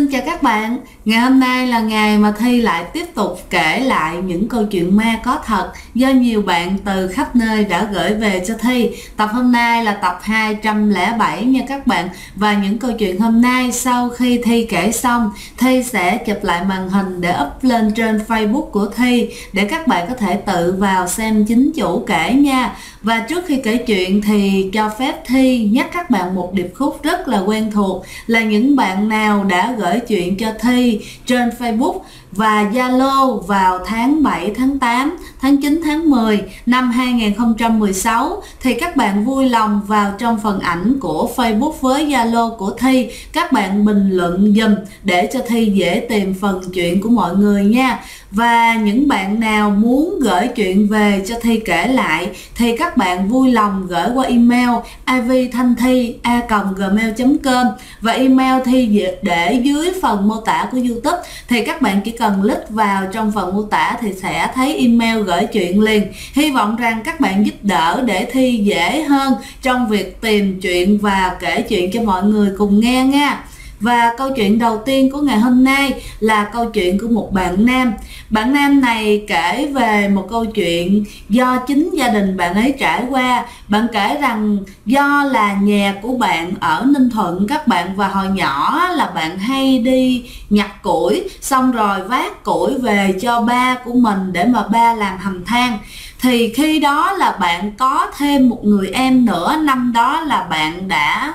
Xin chào các bạn. Ngày hôm nay là ngày mà Thi lại tiếp tục kể lại những câu chuyện ma có thật do nhiều bạn từ khắp nơi đã gửi về cho Thi. Tập hôm nay là tập 207 nha các bạn. Và những câu chuyện hôm nay sau khi Thi kể xong, Thi sẽ chụp lại màn hình để up lên trên Facebook của Thi để các bạn có thể tự vào xem chính chủ kể nha. Và trước khi kể chuyện thì cho phép Thi nhắc các bạn một điệp khúc rất là quen thuộc là những bạn nào đã gửi chuyện cho Thi trên Facebook và Zalo vào tháng 7, tháng 8, tháng 9, tháng 10 năm 2016 thì các bạn vui lòng vào trong phần ảnh của Facebook với Zalo của Thi, các bạn bình luận giùm để cho Thi dễ tìm phần chuyện của mọi người nha. Và những bạn nào muốn gửi chuyện về cho Thi kể lại thì các bạn vui lòng gửi qua email ivthanthi@gmail.com và email Thi để dưới phần mô tả của YouTube. Thì các bạn chỉ cần click vào trong phần mô tả thì sẽ thấy email gửi chuyện liền. Hy vọng rằng các bạn giúp đỡ để Thi dễ hơn trong việc tìm chuyện và kể chuyện cho mọi người cùng nghe nha. Và câu chuyện đầu tiên của ngày hôm nay là câu chuyện của một bạn nam. Bạn nam này kể về một câu chuyện do chính gia đình bạn ấy trải qua. Bạn kể rằng do là nhà của bạn ở Ninh Thuận các bạn, và hồi nhỏ là bạn hay đi nhặt củi, xong rồi vác củi về cho ba của mình để mà ba làm hầm than. Thì khi đó là bạn có thêm một người em nữa, năm đó là bạn đã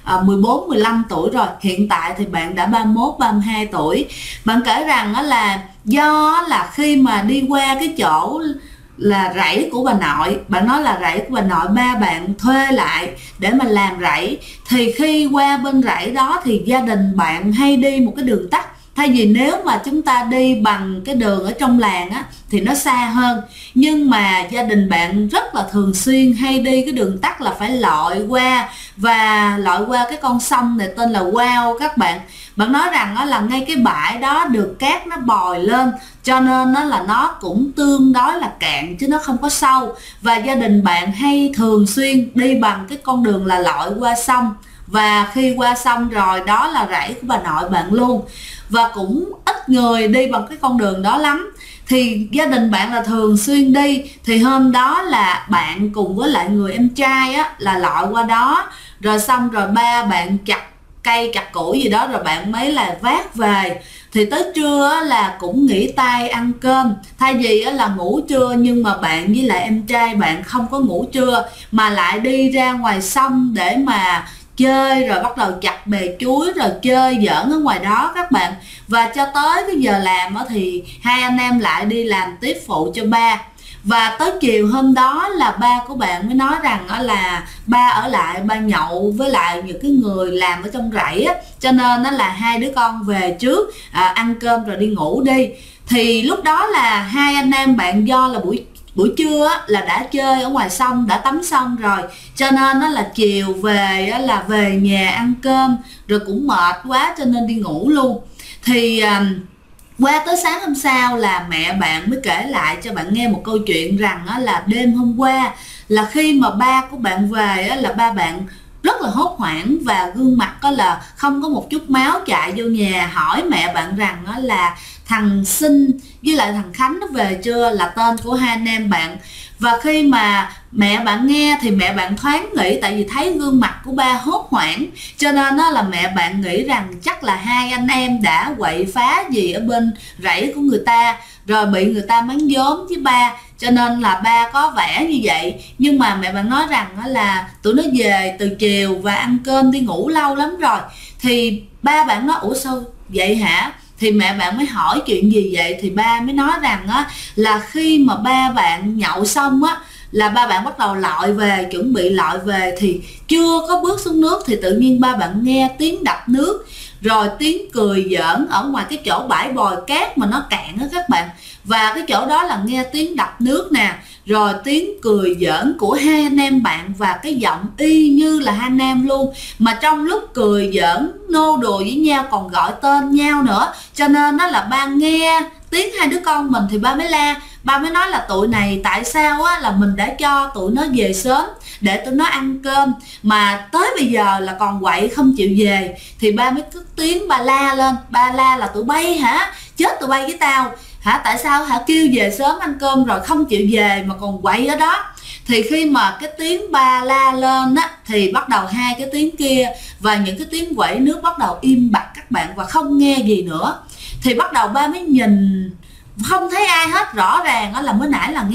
14, 15 tuổi rồi, hiện tại thì bạn đã 31, 32 tuổi. Bạn kể rằng là do là khi mà đi qua cái chỗ là rẫy của bà nội, bạn nói là rẫy của bà nội ba bạn thuê lại để mà làm rẫy, thì khi qua bên rẫy đó thì gia đình bạn hay đi một cái đường tắt. Thay vì nếu mà chúng ta đi bằng cái đường ở trong làng á thì nó xa hơn, nhưng mà gia đình bạn rất là thường xuyên hay đi cái đường tắt là phải lội qua, và lội qua cái con sông này tên là Quao các bạn. Bạn nói rằng đó là ngay cái bãi đó được cát nó bồi lên, cho nên nó là nó cũng tương đối là cạn chứ nó không có sâu, và gia đình bạn hay thường xuyên đi bằng cái con đường là lội qua sông. Và khi qua sông rồi đó là rẫy của bà nội bạn luôn, và cũng ít người đi bằng cái con đường đó lắm. Thì gia đình bạn là thường xuyên đi. Thì hôm đó là bạn cùng với lại người em trai á là lội qua đó, rồi xong rồi ba bạn chặt cây chặt củi gì đó rồi bạn mới là vác về. Thì tới trưa là cũng nghỉ tay ăn cơm, thay vì là ngủ trưa, nhưng mà bạn với lại em trai bạn không có ngủ trưa mà lại đi ra ngoài sông để mà chơi, rồi bắt đầu chặt bè chuối rồi chơi giỡn ở ngoài đó các bạn. Và cho tới cái giờ làm thì hai anh em lại đi làm tiếp phụ cho ba. Và tới chiều hôm đó là ba của bạn mới nói rằng là ba ở lại ba nhậu với lại những cái người làm ở trong rẫy á, cho nên là hai đứa con về trước ăn cơm rồi đi ngủ đi. Thì lúc đó là hai anh em bạn do là buổi trưa là đã chơi ở ngoài sông, đã tắm xong rồi, cho nên là chiều về là về nhà ăn cơm rồi cũng mệt quá cho nên đi ngủ luôn. Thì qua tới sáng hôm sau là mẹ bạn mới kể lại cho bạn nghe một câu chuyện rằng là đêm hôm qua là khi mà ba của bạn về là ba bạn rất là hốt hoảng, và gương mặt là không có một chút máu, chạy vô nhà hỏi mẹ bạn rằng là thằng Sinh với lại thằng Khánh nó về chưa, là tên của hai anh em bạn. Và khi mà mẹ bạn nghe thì mẹ bạn thoáng nghĩ, tại vì thấy gương mặt của ba hốt hoảng, cho nên là mẹ bạn nghĩ rằng chắc là hai anh em đã quậy phá gì ở bên rẫy của người ta, rồi bị người ta mắng vốn với ba, cho nên là ba có vẻ như vậy. Nhưng mà mẹ bạn nói rằng là tụi nó về từ chiều và ăn cơm đi ngủ lâu lắm rồi. Thì ba bạn nói ủa sao vậy hả? Thì mẹ bạn mới hỏi chuyện gì vậy, thì ba mới nói rằng là khi mà ba bạn nhậu xong là ba bạn bắt đầu lội về, chuẩn bị lội về, thì chưa có bước xuống nước thì tự nhiên ba bạn nghe tiếng đập nước, rồi tiếng cười giỡn ở ngoài cái chỗ bãi bồi cát mà nó cạn đó các bạn. Và cái chỗ đó là nghe tiếng đập nước nè, rồi tiếng cười giỡn của hai anh em bạn, và cái giọng y như là hai anh em luôn, mà trong lúc cười giỡn nô đùa với nhau còn gọi tên nhau nữa, cho nên là ba nghe tiếng hai đứa con mình thì ba mới la ba mới nói là tụi này tại sao á là mình đã cho tụi nó về sớm để tụi nó ăn cơm mà tới bây giờ là còn quậy không chịu về. Thì ba mới cất tiếng ba la lên, ba la là tụi bay hả, chết tụi bay với tao hả, tại sao hả kêu về sớm ăn cơm rồi không chịu về mà còn quậy ở đó. Thì khi mà cái tiếng ba la lên á thì bắt đầu hai cái tiếng kia và những cái tiếng quẩy nước bắt đầu im bặt các bạn, và không nghe gì nữa. Thì bắt đầu ba mới nhìn không thấy ai hết, rõ ràng á là mới nãy là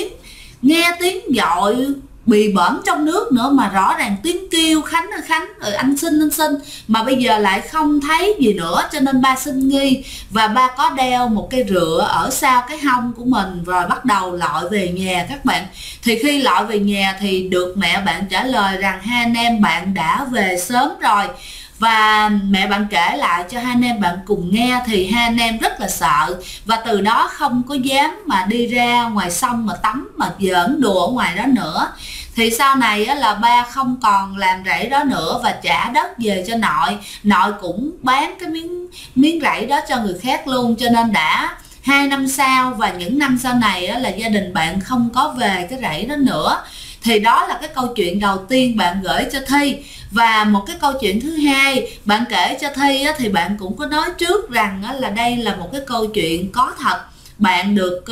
nghe tiếng gọi bị bỡn trong nước nữa, mà rõ ràng tiếng kêu Khánh ơi Khánh, anh xin mà bây giờ lại không thấy gì nữa. Cho nên ba sinh nghi và ba có đeo một cây rựa ở sau cái hông của mình, rồi bắt đầu lội về nhà các bạn. Thì khi lội về nhà thì được mẹ bạn trả lời rằng hai anh em bạn đã về sớm rồi. Và mẹ bạn kể lại cho hai anh em bạn cùng nghe, thì hai anh em rất là sợ và từ đó không có dám mà đi ra ngoài sông mà tắm mà giỡn đùa ở ngoài đó nữa. Thì sau này á, là ba không còn làm rẫy đó nữa và trả đất về cho nội. Nội cũng bán cái miếng rẫy đó cho người khác luôn. Cho nên đã 2 năm sau và những năm sau này á, là gia đình bạn không có về cái rẫy đó nữa. Thì đó là cái câu chuyện đầu tiên bạn gửi cho Thi. Và một cái câu chuyện thứ hai bạn kể cho Thi á, thì bạn cũng có nói trước rằng á, là đây là một cái câu chuyện có thật. Bạn được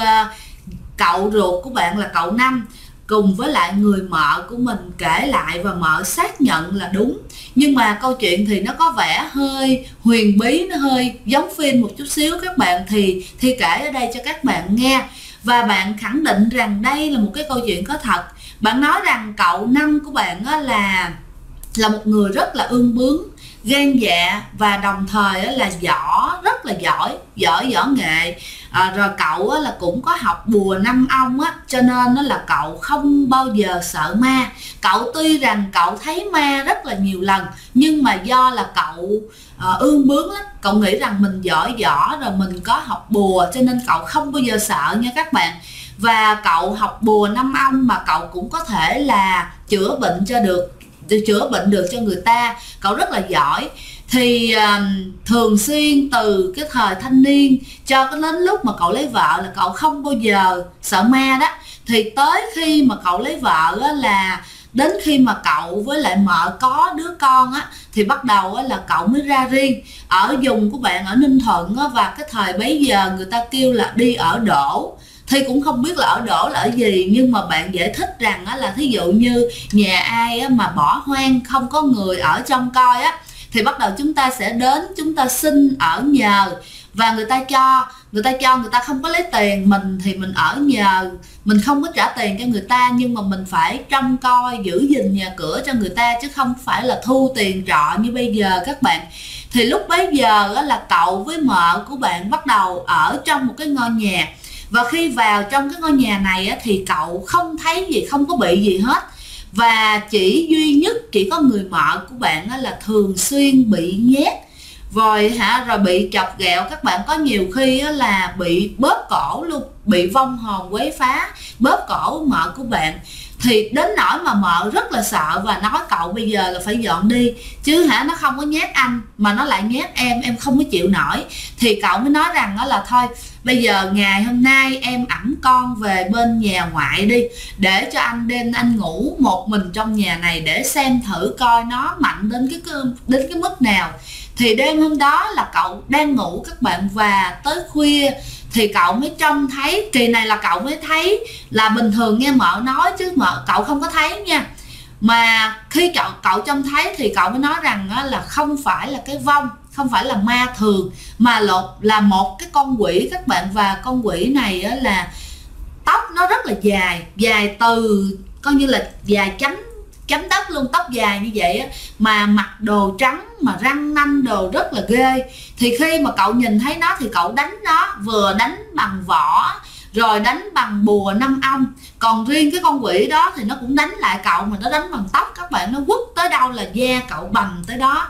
cậu ruột của bạn là cậu Năm cùng với lại người mợ của mình kể lại và mợ xác nhận là đúng. Nhưng mà câu chuyện thì nó có vẻ hơi huyền bí, nó hơi giống phim một chút xíu các bạn, thì Thi kể ở đây cho các bạn nghe. Và bạn khẳng định rằng đây là một cái câu chuyện có thật. Bạn nói rằng cậu Năm của bạn là một người rất là ương bướng, gan dạ và đồng thời là rất là giỏi nghệ. Rồi cậu là cũng có học bùa 5 ong á, cho nên là cậu không bao giờ sợ ma. Cậu tuy rằng cậu thấy ma rất là nhiều lần, nhưng mà do là cậu ương bướng lắm, cậu nghĩ rằng mình giỏi rồi mình có học bùa, cho nên cậu không bao giờ sợ nha các bạn. Và cậu học bùa 5 ong mà cậu cũng có thể là chữa bệnh được cho người ta. Cậu rất là giỏi. Thì thường xuyên từ cái thời thanh niên cho đến lúc mà cậu lấy vợ là cậu không bao giờ sợ ma đó. Thì tới khi mà cậu lấy vợ á, là đến khi mà cậu với lại mợ có đứa con á, thì bắt đầu á, là cậu mới ra riêng. Ở vùng của bạn ở Ninh Thuận á, và cái thời bấy giờ người ta kêu là đi ở đổ. Thì cũng không biết là ở đổ là ở gì, nhưng mà bạn giải thích rằng á, là thí dụ như nhà ai á, mà bỏ hoang không có người ở trong coi á, thì bắt đầu chúng ta sẽ đến, chúng ta xin ở nhờ và người ta không có lấy tiền mình, thì mình ở nhờ, mình không có trả tiền cho người ta, nhưng mà mình phải trông coi giữ gìn nhà cửa cho người ta, chứ không phải là thu tiền trọ như bây giờ các bạn. Thì lúc bấy giờ á, là cậu với mợ của bạn bắt đầu ở trong một cái ngôi nhà. Và khi vào trong cái ngôi nhà này á, thì cậu không thấy gì, không có bị gì hết. Và chỉ có người mợ của bạn á, là thường xuyên bị nhét rồi bị chọc ghẹo các bạn. Có nhiều khi á, là bị bóp cổ luôn, bị vong hồn quấy phá, bóp cổ mợ của bạn. Thì đến nỗi mà mợ rất là sợ và nói cậu bây giờ là phải dọn đi, chứ nó không có nhét anh mà nó lại nhét em không có chịu nổi. Thì cậu mới nói rằng đó là thôi bây giờ ngày hôm nay em ẵm con về bên nhà ngoại đi, để cho anh đêm anh ngủ một mình trong nhà này để xem thử coi nó mạnh đến cái mức nào. Thì đêm hôm đó là cậu đang ngủ các bạn, và tới khuya thì cậu mới trông thấy, kỳ này là cậu mới thấy, là bình thường nghe mợ nói chứ cậu không có thấy nha. Mà khi cậu trông thấy thì cậu mới nói rằng là không phải là cái vong, không phải là ma thường, mà là một cái con quỷ các bạn. Và con quỷ này là tóc nó rất là dài từ coi như là dài chấm đất luôn, tóc dài như vậy á, mà mặc đồ trắng mà răng nanh đồ rất là ghê. Thì khi mà cậu nhìn thấy nó thì cậu đánh nó, vừa đánh bằng võ rồi đánh bằng bùa 5 ong. Còn riêng cái con quỷ đó thì nó cũng đánh lại cậu, mà nó đánh bằng tóc các bạn, nó quất tới đâu là da cậu bầm tới đó.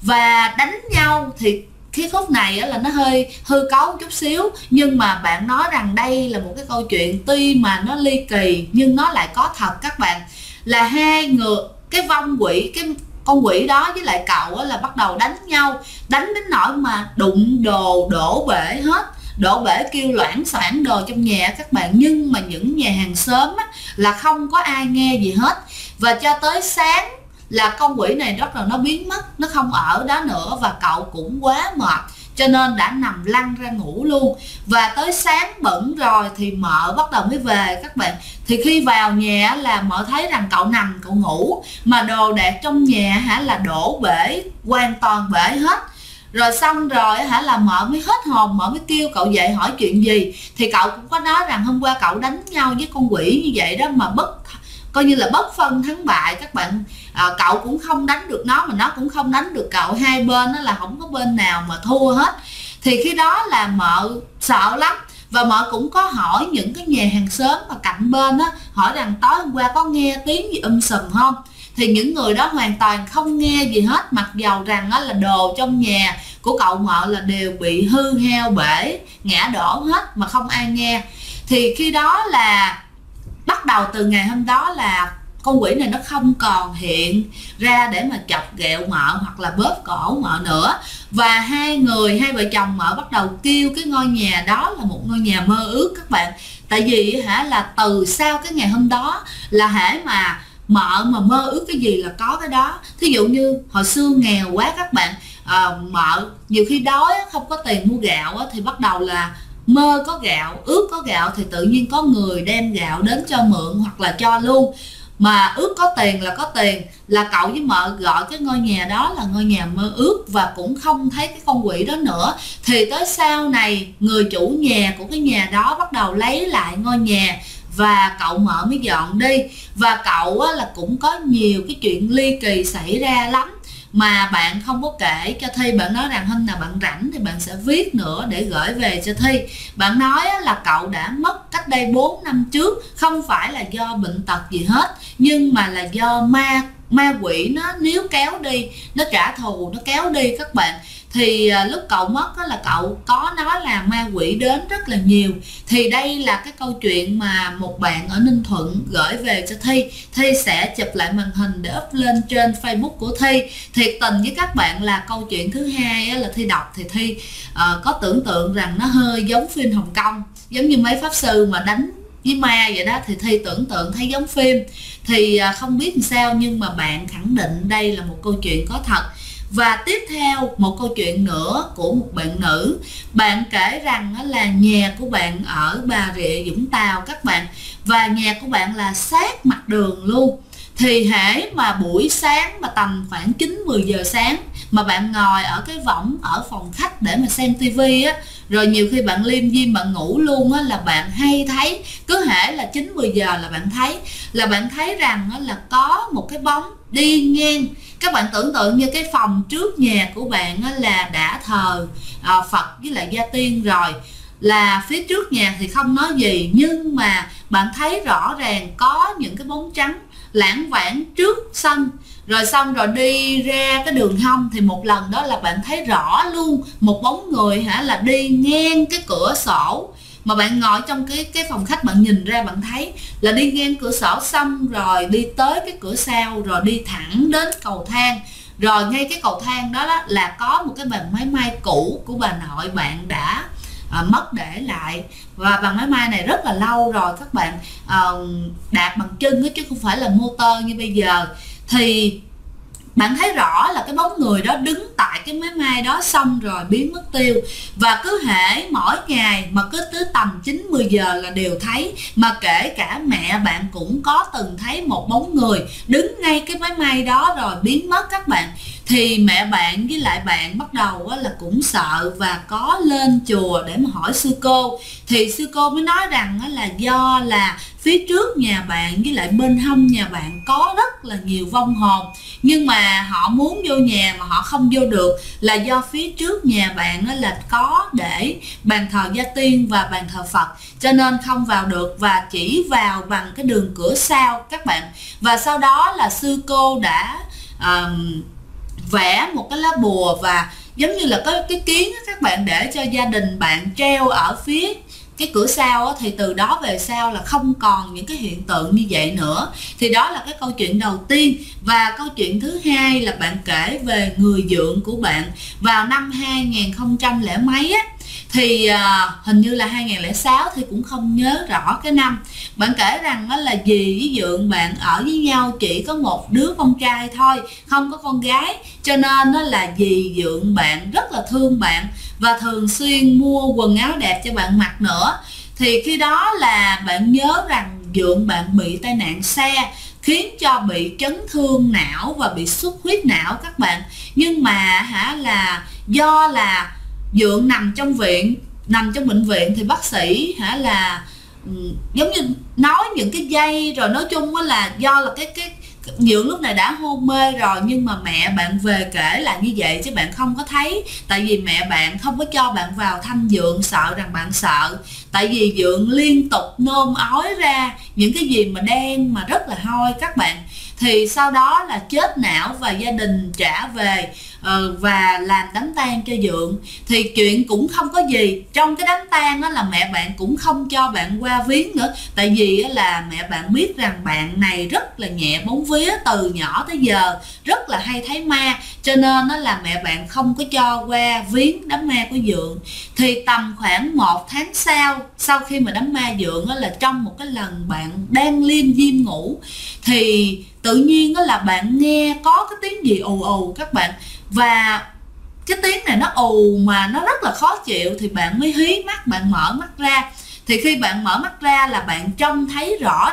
Và đánh nhau thì cái khúc này là nó hơi hư cấu chút xíu, nhưng mà bạn nói rằng đây là một cái câu chuyện tuy mà nó ly kỳ nhưng nó lại có thật các bạn. Là hai người, cái vong quỷ, cái con quỷ đó với lại cậu là bắt đầu đánh nhau, đánh đến nỗi mà đụng đồ đổ bể hết, đổ bể kêu loảng xoảng đồ trong nhà các bạn, nhưng mà những nhà hàng xóm á, là không có ai nghe gì hết. Và cho tới sáng là con quỷ này rất là nó biến mất, nó không ở đó nữa, và cậu cũng quá mệt cho nên đã nằm lăn ra ngủ luôn. Và tới sáng bận rồi thì mợ bắt đầu mới về các bạn. Thì khi vào nhà là mợ thấy rằng cậu nằm cậu ngủ, mà đồ đạc trong nhà là đổ bể, hoàn toàn bể hết. Rồi xong rồi là mợ mới hết hồn, mợ mới kêu cậu dậy hỏi chuyện gì. Thì cậu cũng có nói rằng hôm qua cậu đánh nhau với con quỷ như vậy đó, mà coi như là bất phân thắng bại các bạn. Cậu cũng không đánh được nó, mà nó cũng không đánh được cậu, hai bên đó là không có bên nào mà thua hết. Thì khi đó là mợ sợ lắm, và mợ cũng có hỏi những cái nhà hàng xóm mà cạnh bên á, hỏi rằng tối hôm qua có nghe tiếng gì sùm không. Thì những người đó hoàn toàn không nghe gì hết, mặc dầu rằng là đồ trong nhà của cậu mợ là đều bị hư hao bể, ngã đổ hết mà không ai nghe. Thì khi đó là bắt đầu từ ngày hôm đó là con quỷ này nó không còn hiện ra để mà chọc ghẹo mợ hoặc là bóp cổ mợ nữa. Và hai vợ chồng mợ bắt đầu kêu cái ngôi nhà đó là một ngôi nhà mơ ước các bạn. Tại vì là từ sau cái ngày hôm đó là hễ mà mợ mà mơ ước cái gì là có cái đó. Thí dụ như hồi xưa nghèo quá các bạn, mợ nhiều khi đói không có tiền mua gạo thì bắt đầu là mơ có gạo, ước có gạo, thì tự nhiên có người đem gạo đến cho mượn hoặc là cho luôn. Mà ước có tiền là có tiền, là cậu với mợ gọi cái ngôi nhà đó là ngôi nhà mơ ước, và cũng không thấy cái con quỷ đó nữa. Thì tới sau này người chủ nhà của cái nhà đó bắt đầu lấy lại ngôi nhà, và cậu mợ mới dọn đi. Và cậu là cũng có nhiều cái chuyện ly kỳ xảy ra lắm mà bạn không có kể cho Thi. Bạn nói rằng hôm nào bạn rảnh thì bạn sẽ viết nữa để gửi về cho Thi. Bạn nói là cậu đã mất cách đây 4 năm trước, không phải là do bệnh tật gì hết, nhưng mà là do ma quỷ nó níu kéo đi, nó trả thù, nó kéo đi các bạn. Thì lúc cậu mất là cậu có nói là ma quỷ đến rất là nhiều. Thì đây là cái câu chuyện mà một bạn ở Ninh Thuận gửi về cho Thi. Thi sẽ chụp lại màn hình để up lên trên Facebook của Thi. Thiệt tình với các bạn là câu chuyện thứ hai là Thi đọc thì Thi có tưởng tượng rằng nó hơi giống phim Hồng Kông, giống như mấy pháp sư mà đánh với ma vậy đó. Thì Thi tưởng tượng thấy giống phim. Thì không biết làm sao, nhưng mà bạn khẳng định đây là một câu chuyện có thật. Và tiếp theo một câu chuyện nữa của một bạn nữ. Bạn kể rằng là nhà của bạn ở Bà Rịa Vũng Tàu các bạn, và nhà của bạn là sát mặt đường luôn. Thì hễ mà buổi sáng mà tầm khoảng 9-10 giờ sáng mà bạn ngồi ở cái võng ở phòng khách để mà xem tivi á, rồi nhiều khi bạn liêm diêm bạn ngủ luôn á, là bạn hay thấy, cứ hễ là 9-10 giờ là bạn thấy rằng là có một cái bóng đi ngang. Các bạn tưởng tượng như cái phòng trước nhà của bạn là đã thờ Phật với lại Gia Tiên rồi, là phía trước nhà thì không nói gì, nhưng mà bạn thấy rõ ràng có những cái bóng trắng lãng vãng trước sân. Rồi xong rồi đi ra cái đường hông thì một lần đó là bạn thấy rõ luôn một bóng người là đi ngang cái cửa sổ. Mà bạn ngồi trong cái phòng khách, bạn nhìn ra bạn thấy là đi ngang cửa sổ, xong rồi đi tới cái cửa sau, rồi đi thẳng đến cầu thang. Rồi ngay cái cầu thang đó là có một cái bàn máy may cũ của bà nội bạn đã mất để lại. Và bàn máy may này rất là lâu rồi các bạn, đạp bằng chân chứ không phải là motor như bây giờ. Thì bạn thấy rõ là cái bóng người đó đứng tại cái máy may đó, xong rồi biến mất tiêu. Và cứ hễ mỗi ngày mà cứ tới tầm 9-10 giờ là đều thấy. Mà kể cả mẹ bạn cũng có từng thấy một bóng người đứng ngay cái máy may đó rồi biến mất các bạn. Thì mẹ bạn với lại bạn bắt đầu là cũng sợ và có lên chùa để mà hỏi sư cô. Thì sư cô mới nói rằng là do là phía trước nhà bạn với lại bên hông nhà bạn có rất là nhiều vong hồn, nhưng mà họ muốn vô nhà mà họ không vô được, là do phía trước nhà bạn là có để bàn thờ Gia Tiên và bàn thờ Phật, cho nên không vào được, và chỉ vào bằng cái đường cửa sau các bạn. Và sau đó là sư cô đã vẽ một cái lá bùa, và giống như là có cái kiến các bạn, để cho gia đình bạn treo ở phía cái cửa sau. Thì từ đó về sau là không còn những cái hiện tượng như vậy nữa. Thì đó là cái câu chuyện đầu tiên. Và câu chuyện thứ hai là bạn kể về người dượng của bạn vào năm 2000 lẻ mấy á. Thì hình như là 2006, thì cũng không nhớ rõ cái năm. Bạn kể rằng đó là dì với Dượng bạn ở với nhau chỉ có một đứa con trai thôi, không có con gái, cho nên đó là dì Dượng bạn rất là thương bạn và thường xuyên mua quần áo đẹp cho bạn mặc nữa. Thì khi đó là bạn nhớ rằng Dượng bạn bị tai nạn xe, khiến cho bị chấn thương não và bị xuất huyết não các bạn. Nhưng mà là do là Dượng nằm trong bệnh viện thì bác sĩ là giống như nói những cái dây, rồi nói chung là do là cái Dượng lúc này đã hôn mê rồi, nhưng mà mẹ bạn về kể là như vậy chứ bạn không có thấy, tại vì mẹ bạn không có cho bạn vào thăm Dượng, sợ rằng bạn sợ, tại vì Dượng liên tục nôn ói ra những cái gì mà đen mà rất là hôi các bạn. Thì sau đó là chết não và gia đình trả về và làm đám tang cho Dượng. Thì chuyện cũng không có gì, trong cái đám tang đó là mẹ bạn cũng không cho bạn qua viếng nữa, tại vì là mẹ bạn biết rằng bạn này rất là nhẹ bóng vía, từ nhỏ tới giờ rất là hay thấy ma, cho nên đó là mẹ bạn không có cho qua viếng đám ma của Dượng. Thì tầm khoảng 1 tháng sau khi mà đám ma Dượng đó, là trong một cái lần bạn đang liêm diêm ngủ thì tự nhiên đó là bạn nghe có cái tiếng gì ù ù các bạn, và cái tiếng này nó ù mà nó rất là khó chịu, thì bạn mới hí mắt, bạn mở mắt ra. Thì khi bạn mở mắt ra là bạn trông thấy rõ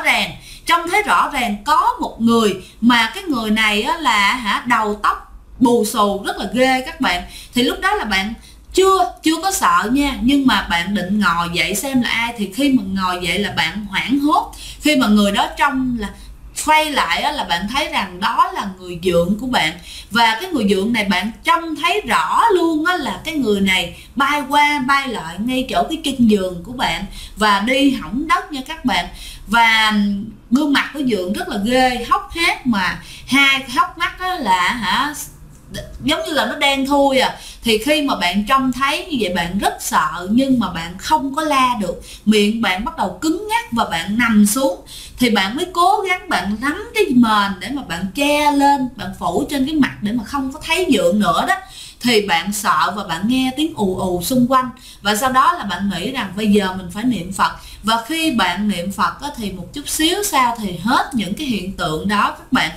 ràng có một người, mà cái người này á là đầu tóc bù xù rất là ghê các bạn. Thì lúc đó là bạn chưa có sợ nha, nhưng mà bạn định ngồi dậy xem là ai. Thì khi mà ngồi dậy là bạn hoảng hốt, khi mà người đó trông là quay lại là bạn thấy rằng đó là người Dượng của bạn. Và cái người Dượng này bạn trông thấy rõ luôn là cái người này bay qua bay lại ngay chỗ cái chân giường của bạn và đi hỏng đất nha các bạn. Và gương mặt của Dượng rất là ghê, hốc hác, mà hai hốc mắt là giống như là nó đen thui à. Thì khi mà bạn trông thấy như vậy bạn rất sợ, nhưng mà bạn không có la được, miệng bạn bắt đầu cứng ngắc và bạn nằm xuống. Thì bạn mới cố gắng bạn nắm cái mền để mà bạn che lên, bạn phủ trên cái mặt để mà không có thấy Dượng nữa đó. Thì bạn sợ và bạn nghe tiếng ù ù xung quanh, và sau đó là bạn nghĩ rằng bây giờ mình phải niệm Phật. Và khi bạn niệm Phật thì một chút xíu sau thì hết những cái hiện tượng đó các bạn.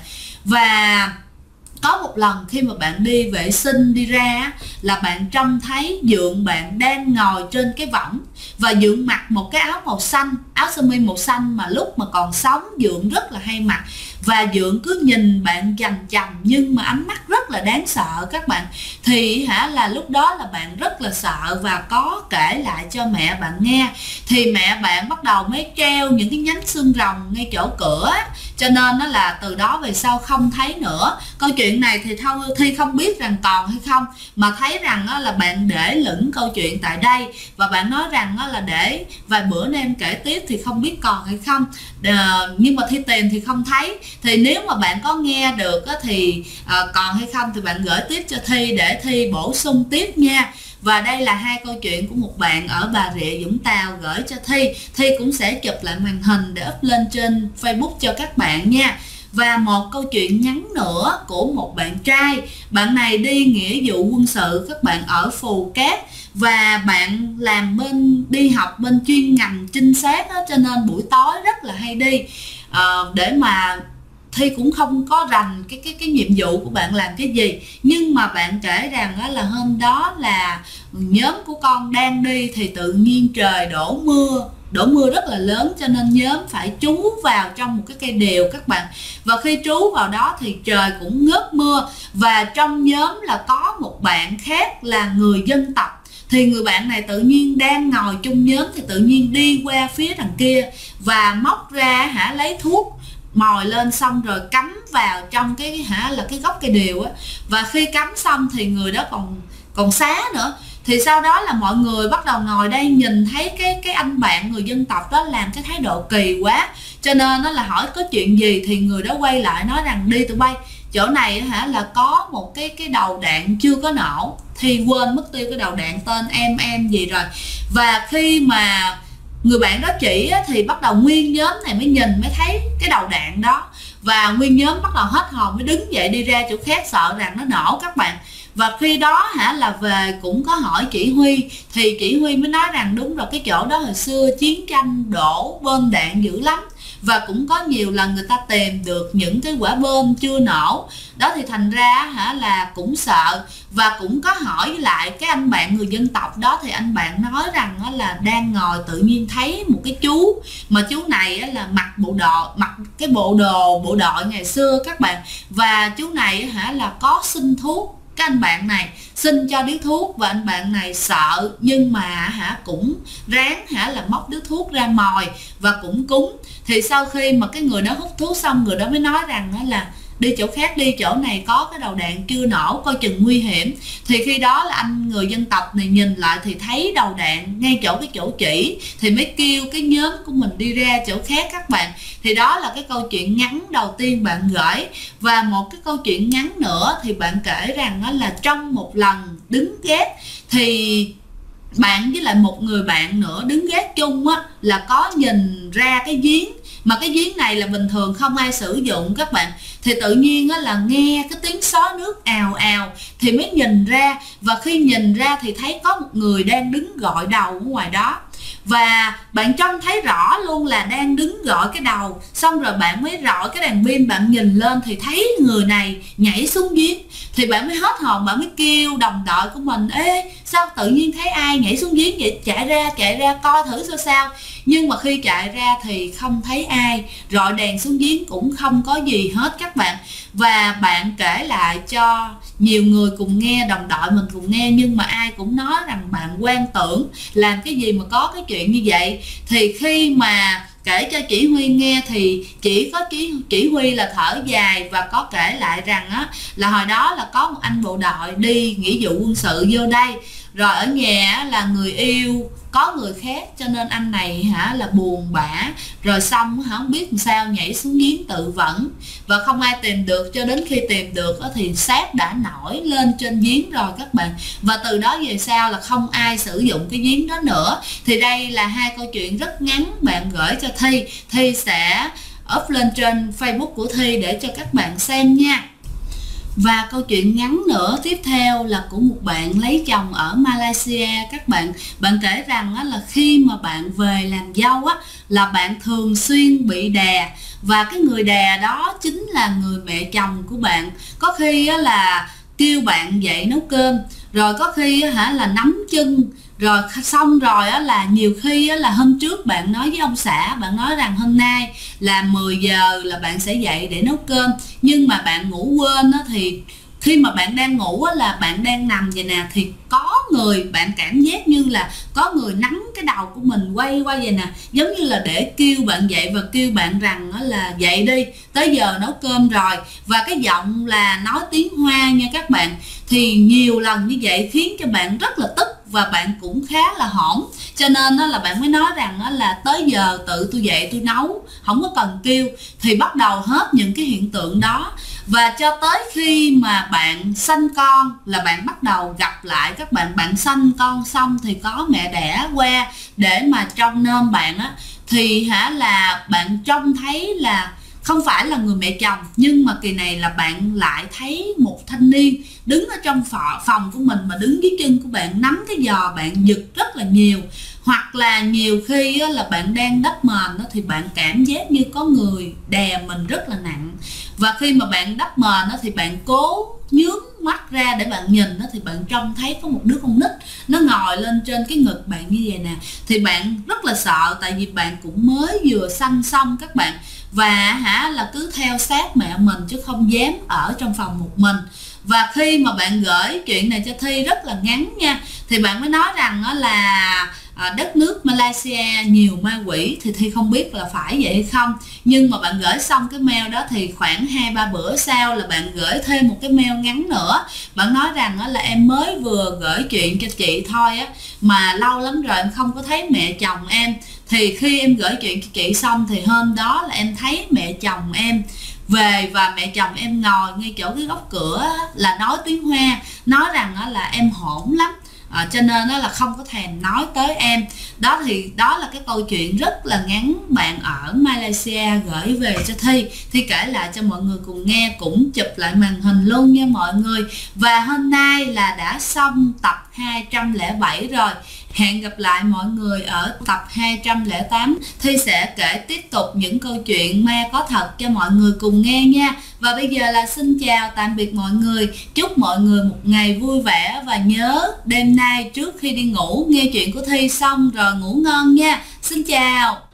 Và có một lần khi mà bạn đi vệ sinh đi ra là bạn trông thấy Dượng bạn đang ngồi trên cái võng, và Dượng mặc một cái áo màu xanh, áo sơ mi màu xanh mà lúc mà còn sống Dượng rất là hay mặc. Và Dượng cứ nhìn bạn chằm chằm nhưng mà ánh mắt rất là đáng sợ các bạn. Thì là lúc đó là bạn rất là sợ và có kể lại cho mẹ bạn nghe. Thì mẹ bạn bắt đầu mới treo những cái nhánh xương rồng ngay chỗ cửa, cho nên nó là từ đó về sau không thấy nữa. Câu chuyện này thì Thi không biết rằng còn hay không, mà thấy rằng là bạn để lửng câu chuyện tại đây, và bạn nói rằng là để vài bữa nay em kể tiếp thì không biết còn hay không. Nhưng mà Thi tìm thì không thấy. Thì nếu mà bạn có nghe được thì còn hay không thì bạn gửi tiếp cho Thi để Thi bổ sung tiếp nha. Và đây là hai câu chuyện của một bạn ở Bà Rịa Vũng Tàu gửi cho Thi. Thi cũng sẽ chụp lại màn hình để up lên trên Facebook cho các bạn nha. Và một câu chuyện ngắn nữa của một bạn trai. Bạn này đi nghĩa vụ quân sự các bạn ở Phù Cát, và bạn làm đi học bên chuyên ngành trinh sát đó, cho nên buổi tối rất là hay đi. Để mà Thi cũng không có rành cái nhiệm vụ của bạn làm cái gì, nhưng mà bạn kể rằng là hôm đó là nhóm của con đang đi thì tự nhiên trời đổ mưa rất là lớn, cho nên nhóm phải trú vào trong một cái cây đèo các bạn. Và khi trú vào đó thì trời cũng ngớt mưa, và trong nhóm là có một bạn khác là người dân tộc. Thì người bạn này tự nhiên đang ngồi chung nhóm thì tự nhiên đi qua phía đằng kia và móc ra lấy thuốc mồi lên, xong rồi cắm vào trong cái gốc cây đèo á. Và khi cắm xong thì người đó còn xá nữa. Thì sau đó là mọi người bắt đầu ngồi đây nhìn thấy cái anh bạn người dân tộc đó làm cái thái độ kỳ quá, cho nên nó là hỏi có chuyện gì. Thì người đó quay lại nói rằng đi tụi bay, chỗ này là có một cái đầu đạn chưa có nổ. Thì quên mất tiêu cái đầu đạn tên em gì rồi. Và khi mà người bạn đó chỉ thì bắt đầu nguyên nhóm này mới nhìn mới thấy cái đầu đạn đó, và nguyên nhóm bắt đầu hết hồn mới đứng dậy đi ra chỗ khác, sợ rằng nó nổ các bạn. Và khi đó là về cũng có hỏi chỉ huy, thì chỉ huy mới nói rằng đúng rồi, cái chỗ đó hồi xưa chiến tranh đổ bom đạn dữ lắm, và cũng có nhiều lần người ta tìm được những cái quả bom chưa nổ đó, thì thành ra là cũng sợ. Và cũng có hỏi lại cái anh bạn người dân tộc đó, thì anh bạn nói rằng là đang ngồi tự nhiên thấy một cái chú, mà chú này là mặc cái bộ đội ngày xưa các bạn, và chú này là có xin thuốc. Cái anh bạn này xin cho điếu thuốc, và anh bạn này sợ, nhưng mà cũng ráng là móc điếu thuốc ra mồi và cũng cúng. Thì sau khi mà cái người đó hút thuốc xong, người đó mới nói rằng là đi chỗ khác đi, chỗ này có cái đầu đạn chưa nổ, coi chừng nguy hiểm. Thì khi đó là anh người dân tộc này nhìn lại thì thấy đầu đạn ngay chỗ cái chỗ chỉ, thì mới kêu cái nhóm của mình đi ra chỗ khác các bạn. Thì đó là cái câu chuyện ngắn đầu tiên bạn gửi. Và một cái câu chuyện ngắn nữa thì bạn kể rằng là trong một lần đứng gác, thì bạn với lại một người bạn nữa đứng gác chung là có nhìn ra cái giếng, mà cái giếng này là bình thường không ai sử dụng các bạn. Thì tự nhiên là nghe cái tiếng xối nước ào ào, thì mới nhìn ra. Và khi nhìn ra thì thấy có một người đang đứng gội đầu ở ngoài đó. Và bạn trông thấy rõ luôn là đang đứng gội cái đầu. Xong rồi bạn mới rọi cái đèn pin, bạn nhìn lên thì thấy người này nhảy xuống giếng. Thì bạn mới hết hồn, bạn mới kêu đồng đội của mình: ê, sao tự nhiên thấy ai nhảy xuống giếng vậy, chạy ra coi thử sao. Nhưng mà khi chạy ra thì không thấy ai, rọi đèn xuống giếng cũng không có gì hết các bạn. Và bạn kể lại cho nhiều người cùng nghe, đồng đội mình cùng nghe, nhưng mà ai cũng nói rằng bạn quan tưởng, làm cái gì mà có cái chuyện như vậy. Thì khi mà kể cho chỉ huy nghe thì chỉ có chỉ huy là thở dài và có kể lại rằng là hồi đó là có một anh bộ đội đi nghĩa vụ quân sự vô đây, rồi ở nhà là người yêu có người khác, cho nên anh này là buồn bã, rồi xong không biết làm sao nhảy xuống giếng tự vẫn, và không ai tìm được. Cho đến khi tìm được thì xác đã nổi lên trên giếng rồi các bạn. Và từ đó về sau là không ai sử dụng cái giếng đó nữa. Thì đây là hai câu chuyện rất ngắn bạn gửi cho Thi sẽ up lên trên Facebook của Thi để cho các bạn xem nha. Và câu chuyện ngắn nữa tiếp theo là của một bạn lấy chồng ở Malaysia các bạn. Bạn kể rằng là khi mà bạn về làm dâu là bạn thường xuyên bị đè, và cái người đè đó chính là người mẹ chồng của bạn. Có khi là kêu bạn dậy nấu cơm, rồi có khi là nắm chân, rồi xong rồi là nhiều khi là hôm trước bạn nói với ông xã, bạn nói rằng hôm nay là 10 giờ là bạn sẽ dậy để nấu cơm, nhưng mà bạn ngủ quên thì khi mà bạn đang ngủ là bạn đang nằm vậy nè, thì có người, bạn cảm giác như là có người nắm cái đầu của mình quay qua vậy nè, giống như là để kêu bạn dậy và kêu bạn rằng là dậy đi, tới giờ nấu cơm rồi. Và cái giọng là nói tiếng Hoa nha các bạn. Thì nhiều lần như vậy khiến cho bạn rất là tức, và bạn cũng khá là hỗn, cho nên là bạn mới nói rằng là tới giờ tự tôi dậy tôi nấu, không có cần kêu. Thì bắt đầu hết những cái hiện tượng đó. Và cho tới khi mà bạn sanh con là bạn bắt đầu gặp lại các bạn. Bạn sanh con xong thì có mẹ đẻ qua để mà trông nom bạn thì là bạn trông thấy là không phải là người mẹ chồng, nhưng mà kỳ này là bạn lại thấy một thanh niên đứng ở trong phòng của mình, mà đứng dưới chân của bạn, nắm cái giò bạn giật rất là nhiều. Hoặc là nhiều khi là bạn đang đắp mền thì bạn cảm giác như có người đè mình rất là nặng. Và khi mà bạn đắp mền thì bạn cố nhướng mắt ra để bạn nhìn thì bạn trông thấy có một đứa con nít nó ngồi lên trên cái ngực bạn như vậy nè. Thì bạn rất là sợ, tại vì bạn cũng mới vừa sanh xong các bạn, và là cứ theo sát mẹ mình chứ không dám ở trong phòng một mình. Và khi mà bạn gửi chuyện này cho Thi rất là ngắn nha, thì bạn mới nói rằng là đất nước Malaysia nhiều ma quỷ. Thì Thi không biết là phải vậy hay không, nhưng mà bạn gửi xong cái mail đó thì khoảng 2-3 bữa sau là bạn gửi thêm một cái mail ngắn nữa. Bạn nói rằng là em mới vừa gửi chuyện cho chị thôi mà lâu lắm rồi em không có thấy mẹ chồng em. Thì khi em gửi chuyện cho chị xong thì hôm đó là em thấy mẹ chồng em về, và mẹ chồng em ngồi ngay chỗ cái góc cửa là nói tiếng Hoa, nói rằng là em hỗn lắm, cho nên là không có thèm nói tới em. Đó là cái câu chuyện rất là ngắn bạn ở Malaysia gửi về cho Thi kể lại cho mọi người cùng nghe, cũng chụp lại màn hình luôn nha mọi người. Và hôm nay là đã xong tập 207 rồi. Hẹn gặp lại mọi người ở tập 208. Thi sẽ kể tiếp tục những câu chuyện ma có thật cho mọi người cùng nghe nha. Và bây giờ là xin chào tạm biệt mọi người. Chúc mọi người một ngày vui vẻ, và nhớ đêm nay trước khi đi ngủ nghe chuyện của Thi xong rồi ngủ ngon nha. Xin chào.